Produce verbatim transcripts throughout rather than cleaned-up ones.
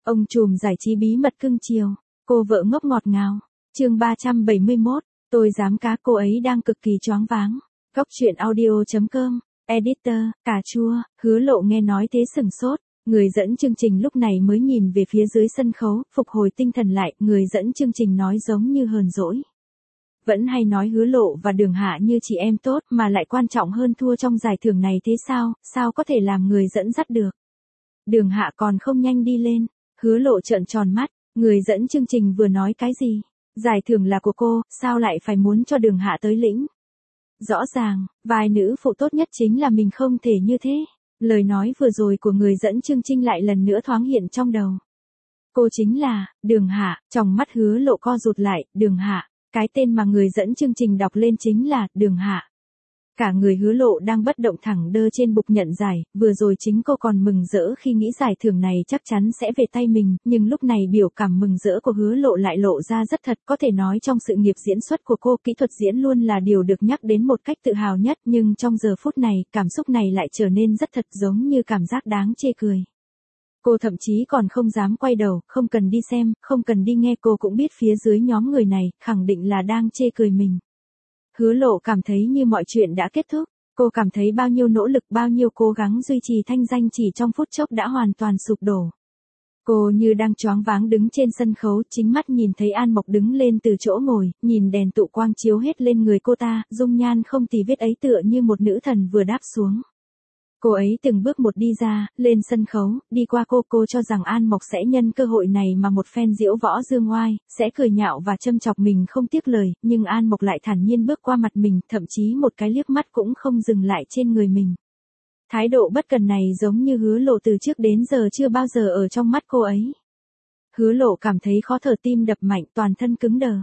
Ông trùm giải trí bí mật cưng chiều, cô vợ ngốc ngọt ngào. Chương ba trăm bảy mươi mốt, tôi dám cá cô ấy đang cực kỳ choáng váng. Góc truyện audio chấm com, editor, cà chua, Hứa Lộ nghe nói thế sừng sốt. Người dẫn chương trình lúc này mới nhìn về phía dưới sân khấu, phục hồi tinh thần lại, người dẫn chương trình nói giống như hờn dỗi. Vẫn hay nói Hứa Lộ và Đường Hạ như chị em tốt mà lại quan trọng hơn thua trong giải thưởng này thế sao, sao có thể làm người dẫn dắt được. Đường Hạ còn không nhanh đi lên. Hứa Lộ trợn tròn mắt, người dẫn chương trình vừa nói cái gì? Giải thưởng là của cô, sao lại phải muốn cho Đường Hạ tới lĩnh? Rõ ràng, vai nữ phụ tốt nhất chính là mình không thể như thế. Lời nói vừa rồi của người dẫn chương trình lại lần nữa thoáng hiện trong đầu. Cô chính là, Đường Hạ, trong mắt Hứa Lộ co rụt lại, Đường Hạ, cái tên mà người dẫn chương trình đọc lên chính là, Đường Hạ. Cả người Hứa Lộ đang bất động thẳng đơ trên bục nhận giải, vừa rồi chính cô còn mừng rỡ khi nghĩ giải thưởng này chắc chắn sẽ về tay mình, nhưng lúc này biểu cảm mừng rỡ của Hứa Lộ lại lộ ra rất thật, có thể nói trong sự nghiệp diễn xuất của cô, kỹ thuật diễn luôn là điều được nhắc đến một cách tự hào nhất, nhưng trong giờ phút này, cảm xúc này lại trở nên rất thật giống như cảm giác đáng chê cười. Cô thậm chí còn không dám quay đầu, không cần đi xem, không cần đi nghe, cô cũng biết phía dưới nhóm người này, khẳng định là đang chê cười mình. Hứa Lộ cảm thấy như mọi chuyện đã kết thúc, cô cảm thấy bao nhiêu nỗ lực, bao nhiêu cố gắng duy trì thanh danh chỉ trong phút chốc đã hoàn toàn sụp đổ. Cô như đang choáng váng đứng trên sân khấu, chính mắt nhìn thấy An Mộc đứng lên từ chỗ ngồi, nhìn đèn tụ quang chiếu hết lên người cô ta, dung nhan không tì vết ấy tựa như một nữ thần vừa đáp xuống. Cô ấy từng bước một đi ra, lên sân khấu, đi qua cô, cô cho rằng An Mộc sẽ nhân cơ hội này mà một phen diễu võ dương oai, sẽ cười nhạo và châm chọc mình không tiếc lời, nhưng An Mộc lại thản nhiên bước qua mặt mình, thậm chí một cái liếc mắt cũng không dừng lại trên người mình. Thái độ bất cần này giống như Hứa Lộ từ trước đến giờ chưa bao giờ ở trong mắt cô ấy. Hứa Lộ cảm thấy khó thở, tim đập mạnh, toàn thân cứng đờ.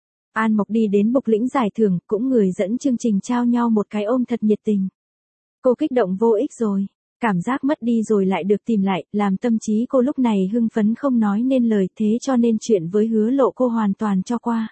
An Mộc đi đến bục lĩnh giải thưởng, cũng người dẫn chương trình trao nhau một cái ôm thật nhiệt tình. Cô kích động vô ích rồi, cảm giác mất đi rồi lại được tìm lại, làm tâm trí cô lúc này hưng phấn không nói nên lời, thế cho nên chuyện với Hứa Lộ cô hoàn toàn cho qua.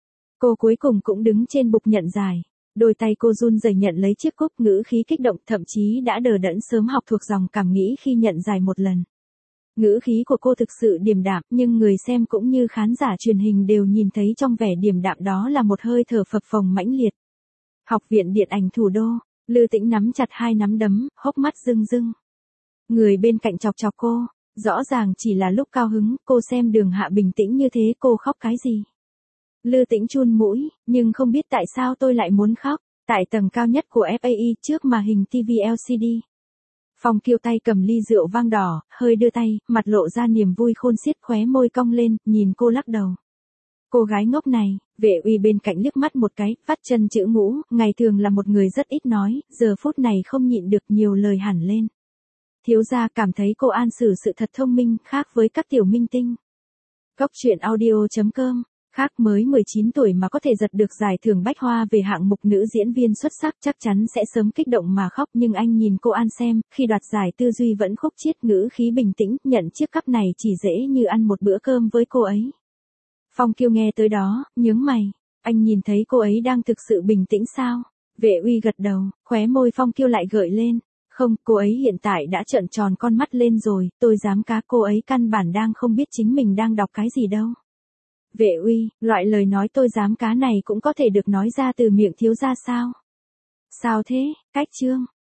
Cô cuối cùng cũng đứng trên bục nhận giải, đôi tay cô run rẩy nhận lấy chiếc cúp, ngữ khí kích động, thậm chí đã đờ đẫn sớm học thuộc dòng cảm nghĩ khi nhận giải một lần. Ngữ khí của cô thực sự điềm đạm, nhưng người xem cũng như khán giả truyền hình đều nhìn thấy trong vẻ điềm đạm đó là một hơi thở phập phồng mãnh liệt. Học viện Điện ảnh Thủ đô. Lư Tĩnh nắm chặt hai nắm đấm, hốc mắt rưng rưng. Người bên cạnh chọc chọc cô, rõ ràng chỉ là lúc cao hứng, cô xem Đường Hạ bình tĩnh như thế, cô khóc cái gì? Lư Tĩnh chun mũi, nhưng không biết tại sao tôi lại muốn khóc, tại tầng cao nhất của ép a i trước màn hình ti vi lờ xê đê. Phong Kiêu tay cầm ly rượu vang đỏ, hơi đưa tay, mặt lộ ra niềm vui khôn xiết, khóe môi cong lên, nhìn cô lắc đầu. Cô gái ngốc này, Vệ Uy bên cạnh liếc mắt một cái, vắt chân chữ ngũ, ngày thường là một người rất ít nói, giờ phút này không nhịn được nhiều lời hẳn lên. Thiếu gia cảm thấy cô An xử sự thật thông minh, khác với các tiểu minh tinh. Góc truyện audio chấm com, khác mới mười chín tuổi mà có thể giật được giải thưởng Bách Hoa về hạng mục nữ diễn viên xuất sắc chắc chắn sẽ sớm kích động mà khóc, nhưng anh nhìn cô An xem, khi đoạt giải tư duy vẫn khúc chiết, ngữ khí bình tĩnh, nhận chiếc cúp này chỉ dễ như ăn một bữa cơm với cô ấy. Phong Kiêu nghe tới đó, nhướng mày, anh nhìn thấy cô ấy đang thực sự bình tĩnh sao? Vệ Uy gật đầu, khóe môi Phong Kiêu lại gợi lên, không, cô ấy hiện tại đã trợn tròn con mắt lên rồi, tôi dám cá cô ấy căn bản đang không biết chính mình đang đọc cái gì đâu. Vệ Uy, loại lời nói tôi dám cá này cũng có thể được nói ra từ miệng thiếu gia sao? Sao thế, cách chương,